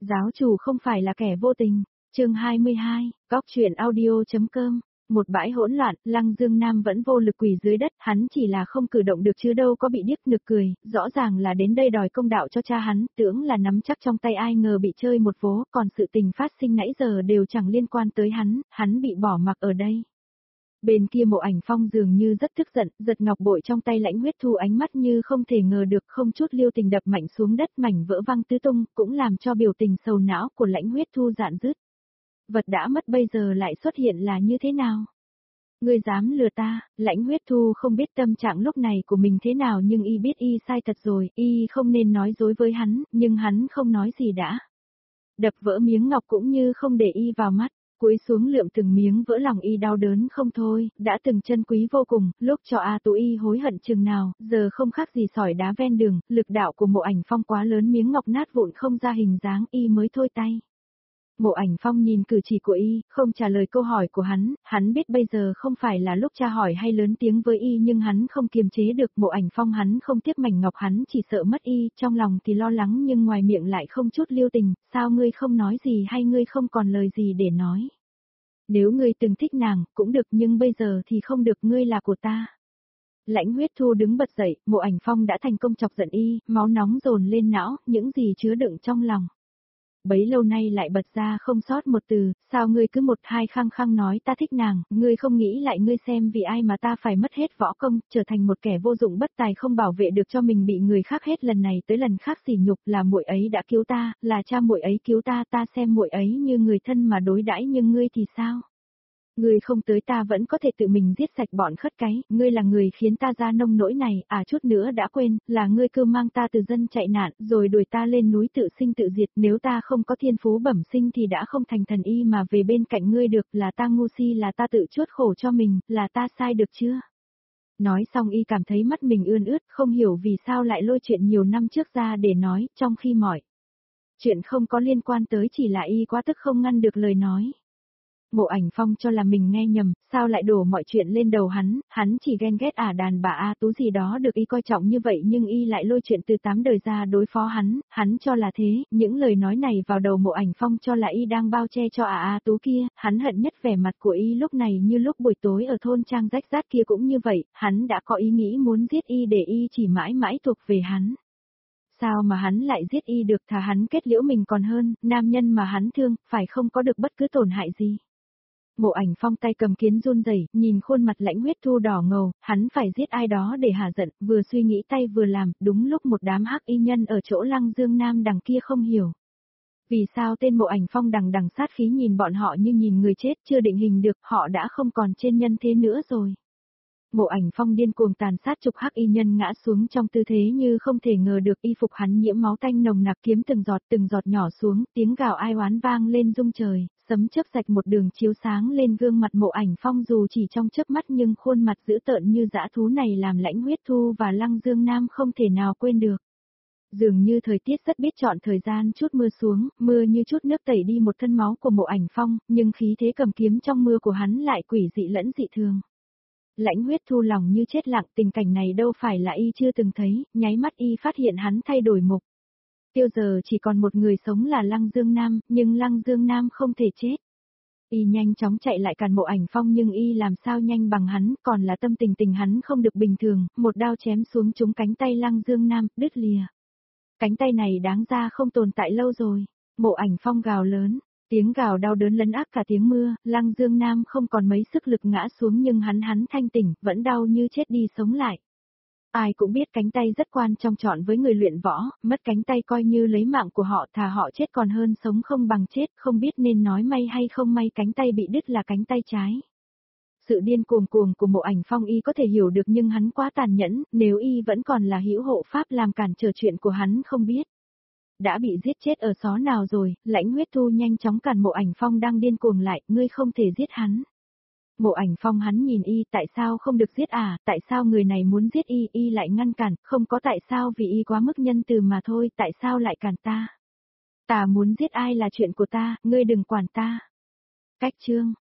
Giáo chủ không phải là kẻ vô tình. Chương 22, Góc truyện audio.com. Một bãi hỗn loạn, Lăng Dương Nam vẫn vô lực quỳ dưới đất, hắn chỉ là không cử động được chứ đâu có bị điếc nực cười, rõ ràng là đến đây đòi công đạo cho cha hắn, tưởng là nắm chắc trong tay ai ngờ bị chơi một vố, còn sự tình phát sinh nãy giờ đều chẳng liên quan tới hắn bị bỏ mặc ở đây. Bên kia Mộ Ảnh Phong dường như rất tức giận, giật ngọc bội trong tay Lãnh Huyết Thu, ánh mắt như không thể ngờ được, không chút lưu tình đập mạnh xuống đất, mảnh vỡ văng tứ tung, cũng làm cho biểu tình sầu não của Lãnh Huyết Thu rạn rứt. Vật đã mất bây giờ lại xuất hiện là như thế nào? Ngươi dám lừa ta? Lãnh Huyết Thu không biết tâm trạng lúc này của mình thế nào, nhưng y biết y sai thật rồi, y không nên nói dối với hắn, nhưng hắn không nói gì đã. Đập vỡ miếng ngọc cũng như không để y vào mắt. Cúi xuống lượm từng miếng vỡ lòng y đau đớn không thôi, đã từng chân quý vô cùng, lúc cho A Tú y hối hận chừng nào, giờ không khác gì sỏi đá ven đường, lực đạo của Mộ Ảnh Phong quá lớn, miếng ngọc nát vụn không ra hình dáng, y mới thôi tay. Mộ Ảnh Phong nhìn cử chỉ của y, không trả lời câu hỏi của hắn biết bây giờ không phải là lúc tra hỏi hay lớn tiếng với y, nhưng hắn không kiềm chế được. Mộ Ảnh Phong hắn không tiếc mảnh ngọc, hắn chỉ sợ mất y, trong lòng thì lo lắng nhưng ngoài miệng lại không chút lưu tình, sao ngươi không nói gì, hay ngươi không còn lời gì để nói? Nếu ngươi từng thích nàng, cũng được, nhưng bây giờ thì không được, ngươi là của ta. Lãnh Huyết Thu đứng bật dậy, Mộ Ảnh Phong đã thành công chọc giận y, máu nóng dồn lên não, những gì chứa đựng trong lòng. Bấy lâu nay lại bật ra không sót một từ, sao ngươi cứ một hai khăng khăng nói ta thích nàng, ngươi không nghĩ lại ngươi xem vì ai mà ta phải mất hết võ công, trở thành một kẻ vô dụng bất tài, không bảo vệ được cho mình, bị người khác hết lần này tới lần khác sỉ nhục. Là muội ấy đã cứu ta, là cha muội ấy cứu ta, ta xem muội ấy như người thân mà đối đãi, nhưng ngươi thì sao? Ngươi không tới ta vẫn có thể tự mình giết sạch bọn khất cái, ngươi là người khiến ta ra nông nỗi này, chút nữa đã quên, là ngươi cứ mang ta từ dân chạy nạn, rồi đuổi ta lên núi tự sinh tự diệt, nếu ta không có thiên phú bẩm sinh thì đã không thành thần y mà về bên cạnh ngươi được, là ta ngu si, là ta tự chuốc khổ cho mình, là ta sai được chưa? Nói xong y cảm thấy mắt mình ươn ướt, không hiểu vì sao lại lôi chuyện nhiều năm trước ra để nói, trong khi mọi chuyện không có liên quan tới, chỉ là y quá tức không ngăn được lời nói. Mộ Ảnh Phong cho là mình nghe nhầm, sao lại đổ mọi chuyện lên đầu hắn chỉ ghen ghét đàn bà A Tú gì đó được y coi trọng như vậy, nhưng y lại lôi chuyện từ 8 đời ra đối phó hắn cho là thế, những lời nói này vào đầu Mộ Ảnh Phong cho là y đang bao che cho A Tú kia, hắn hận nhất vẻ mặt của y lúc này, như lúc buổi tối ở thôn trang rách rát kia cũng như vậy, hắn đã có ý nghĩ muốn giết y để y chỉ mãi mãi thuộc về hắn. Sao mà hắn lại giết y được, thà hắn kết liễu mình còn hơn, nam nhân mà hắn thương, phải không có được bất cứ tổn hại gì. Mộ Ảnh Phong tay cầm kiếm run rẩy, nhìn khuôn mặt Lãnh Huyết Thu đỏ ngầu, hắn phải giết ai đó để hả giận, vừa suy nghĩ tay vừa làm, đúng lúc một đám hắc y nhân ở chỗ Lăng Dương Nam đằng kia không hiểu. Vì sao tên Mộ Ảnh Phong đằng sát khí nhìn bọn họ như nhìn người chết, chưa định hình được, họ đã không còn trên nhân thế nữa rồi. Mộ Ảnh Phong điên cuồng tàn sát chục hắc y nhân ngã xuống trong tư thế như không thể ngờ được, y phục hắn nhiễm máu tanh nồng nặc, kiếm từng giọt nhỏ xuống, tiếng gào ai oán vang lên rung trời, sấm chớp rạch một đường chiếu sáng lên gương mặt Mộ Ảnh Phong dù chỉ trong chớp mắt, nhưng khuôn mặt dữ tợn như dã thú này làm Lãnh Huyết Thu và Lăng Dương Nam không thể nào quên được. Dường như thời tiết rất biết chọn thời gian, chút mưa xuống, mưa như chút nước tẩy đi một thân máu của Mộ Ảnh Phong, nhưng khí thế cầm kiếm trong mưa của hắn lại quỷ dị lẫn dị thường. Lãnh Huyết Thu lòng như chết lặng, tình cảnh này đâu phải là y chưa từng thấy, nháy mắt y phát hiện hắn thay đổi mục tiêu, giờ chỉ còn một người sống là Lăng Dương Nam, nhưng Lăng Dương Nam không thể chết. Y nhanh chóng chạy lại cản Mộ Ảnh Phong, nhưng y làm sao nhanh bằng hắn, còn là tâm tình hắn không được bình thường, một đao chém xuống trúng cánh tay Lăng Dương Nam, đứt lìa. Cánh tay này đáng ra không tồn tại lâu rồi. Mộ Ảnh Phong gào lớn. Tiếng gào đau đớn lấn át cả tiếng mưa, Lăng Dương Nam không còn mấy sức lực ngã xuống, nhưng hắn thanh tỉnh, vẫn đau như chết đi sống lại. Ai cũng biết cánh tay rất quan trọng chọn với người luyện võ, mất cánh tay coi như lấy mạng của họ, thà họ chết còn hơn sống không bằng chết, không biết nên nói may hay không may, cánh tay bị đứt là cánh tay trái. Sự điên cuồng của Mộ Ảnh Phong y có thể hiểu được, nhưng hắn quá tàn nhẫn, nếu y vẫn còn là hữu hộ pháp làm cản trở chuyện của hắn không biết đã bị giết chết ở xó nào rồi. Lãnh Huyết Thu nhanh chóng cản Mộ Ảnh Phong đang điên cuồng lại, ngươi không thể giết hắn. Mộ Ảnh Phong hắn nhìn y, tại sao không được giết tại sao người này muốn giết y lại ngăn cản, không có tại sao, vì y quá mức nhân từ mà thôi, tại sao lại cản ta? Ta muốn giết ai là chuyện của ta, ngươi đừng quản ta. Cách chương